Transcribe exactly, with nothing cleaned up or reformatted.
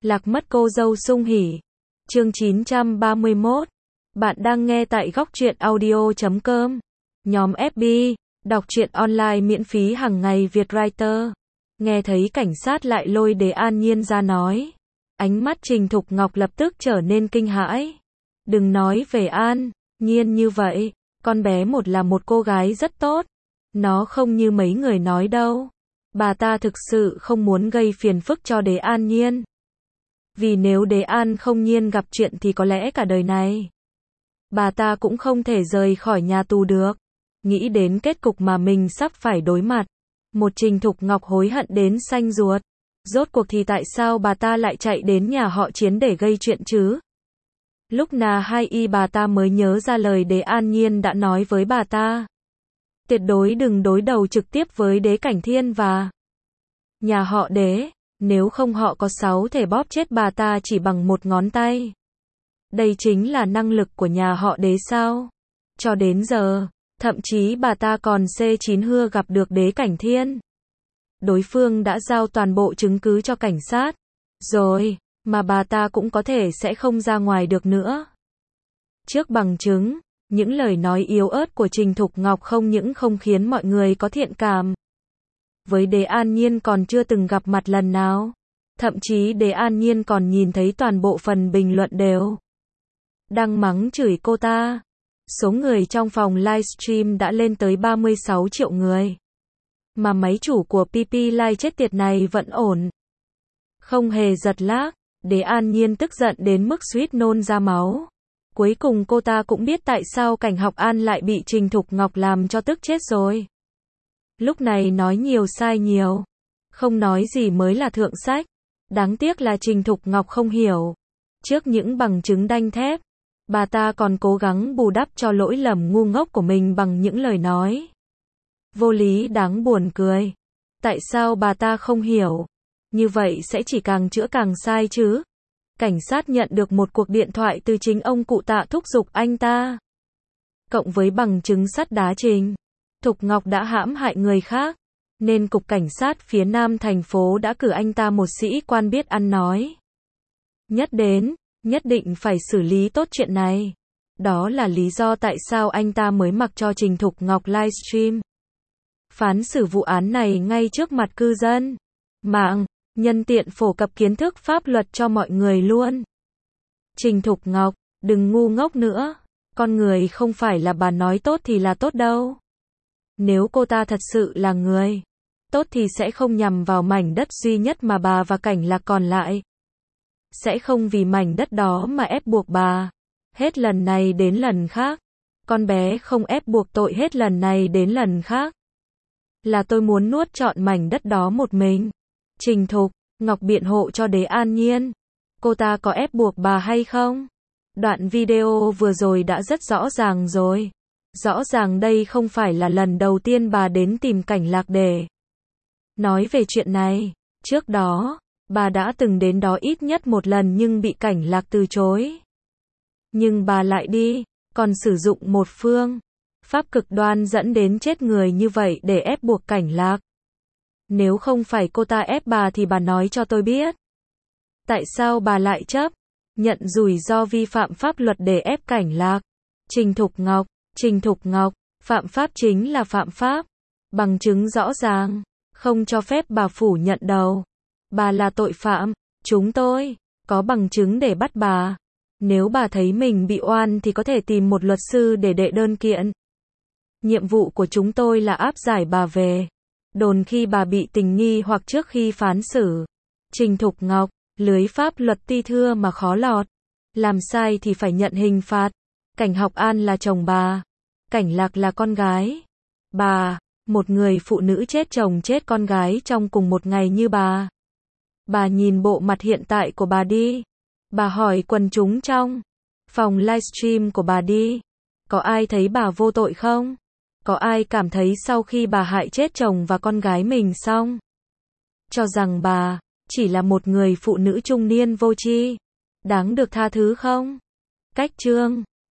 Lạc mất cô dâu sung hỉ. Chương chín trăm ba mươi mốt. Bạn đang nghe tại góc truyện audio chấm com. Nhóm ép bê, đọc truyện online miễn phí hàng ngày Việt Writer. Nghe thấy cảnh sát lại lôi Đế An Nhiên ra nói. Ánh mắt Trình Thục Ngọc lập tức trở nên kinh hãi. Đừng nói về An Nhiên như vậy, con bé một là một cô gái rất tốt. Nó không như mấy người nói đâu. Bà ta thực sự không muốn gây phiền phức cho Đế An Nhiên. Vì nếu Đế An không Nhiên gặp chuyện thì có lẽ cả đời này bà ta cũng không thể rời khỏi nhà tù được. Nghĩ đến kết cục mà mình sắp phải đối mặt, một Trình Thục Ngọc hối hận đến xanh ruột. Rốt cuộc thì tại sao bà ta lại chạy đến nhà họ Chiến để gây chuyện chứ? Lúc nào hai y bà ta mới nhớ ra lời Đế An Nhiên đã nói với bà ta. Tuyệt đối đừng đối đầu trực tiếp với Đế Cảnh Thiên và nhà họ Đế, nếu không họ có sáu thể bóp chết bà ta chỉ bằng một ngón tay. Đây chính là năng lực của nhà họ Đế sao? Cho đến giờ, thậm chí bà ta còn C chín hưa gặp được Đế Cảnh Thiên. Đối phương đã giao toàn bộ chứng cứ cho cảnh sát. Rồi, mà bà ta cũng có thể sẽ không ra ngoài được nữa. Trước bằng chứng, những lời nói yếu ớt của Trình Thục Ngọc không những không khiến mọi người có thiện cảm với Đế An Nhiên còn chưa từng gặp mặt lần nào. Thậm chí Đế An Nhiên còn nhìn thấy toàn bộ phần bình luận đều đang mắng chửi cô ta. Số người trong phòng livestream đã lên tới ba mươi sáu triệu người. Mà máy chủ của pê pê Live chết tiệt này vẫn ổn. Không hề giật lag. Đế An Nhiên tức giận đến mức suýt nôn ra máu. Cuối cùng cô ta cũng biết tại sao Cảnh Học An lại bị Trình Thục Ngọc làm cho tức chết rồi. Lúc này nói nhiều sai nhiều. Không nói gì mới là thượng sách. Đáng tiếc là Trình Thục Ngọc không hiểu. Trước những bằng chứng đanh thép, bà ta còn cố gắng bù đắp cho lỗi lầm ngu ngốc của mình bằng những lời nói vô lý đáng buồn cười. Tại sao bà ta không hiểu? Như vậy sẽ chỉ càng chữa càng sai chứ. Cảnh sát nhận được một cuộc điện thoại từ chính ông cụ Tạ thúc giục anh ta. Cộng với bằng chứng sắt đá Trình Thục Ngọc đã hãm hại người khác, nên cục cảnh sát phía Nam thành phố đã cử anh ta một sĩ quan biết ăn nói. Nhất đến, nhất định phải xử lý tốt chuyện này. Đó là lý do tại sao anh ta mới mặc cho Trình Thục Ngọc livestream phán xử vụ án này ngay trước mặt cư dân mạng, nhân tiện phổ cập kiến thức pháp luật cho mọi người luôn. Trình Thục Ngọc, đừng ngu ngốc nữa. Con người không phải là bà nói tốt thì là tốt đâu. Nếu cô ta thật sự là người tốt thì sẽ không nhằm vào mảnh đất duy nhất mà bà và Cảnh Lạc còn lại. Sẽ không vì mảnh đất đó mà ép buộc bà. Hết lần này đến lần khác. Con bé không ép buộc tội hết lần này đến lần khác. Là tôi muốn nuốt trọn mảnh đất đó một mình. Trình Thục Ngọc biện hộ cho Đế An Nhiên. Cô ta có ép buộc bà hay không? Đoạn video vừa rồi đã rất rõ ràng rồi. Rõ ràng đây không phải là lần đầu tiên bà đến tìm Cảnh Lạc để nói về chuyện này. Trước đó, bà đã từng đến đó ít nhất một lần nhưng bị Cảnh Lạc từ chối. Nhưng bà lại đi, còn sử dụng một phương pháp cực đoan dẫn đến chết người như vậy để ép buộc Cảnh Lạc. Nếu không phải cô ta ép bà thì bà nói cho tôi biết. Tại sao bà lại chấp nhận rủi ro vi phạm pháp luật để ép Cảnh Lạc? Trình Thục Ngọc, Trình Thục Ngọc, phạm pháp chính là phạm pháp. Bằng chứng rõ ràng, không cho phép bà phủ nhận đâu. Bà là tội phạm, chúng tôi có bằng chứng để bắt bà. Nếu bà thấy mình bị oan thì có thể tìm một luật sư để đệ đơn kiện. Nhiệm vụ của chúng tôi là áp giải bà về đồn khi bà bị tình nghi hoặc trước khi phán xử. Trình Thục Ngọc, lưới pháp luật ti thưa mà khó lọt. Làm sai thì phải nhận hình phạt. Cảnh Học An là chồng bà. Cảnh Lạc là con gái bà. Một người phụ nữ chết chồng chết con gái trong cùng một ngày như bà. Bà nhìn bộ mặt hiện tại của bà đi. Bà hỏi quần chúng trong phòng livestream của bà đi. Có ai thấy bà vô tội không? Có ai cảm thấy sau khi bà hại chết chồng và con gái mình xong, cho rằng bà chỉ là một người phụ nữ trung niên vô tri, đáng được tha thứ không? Cách chương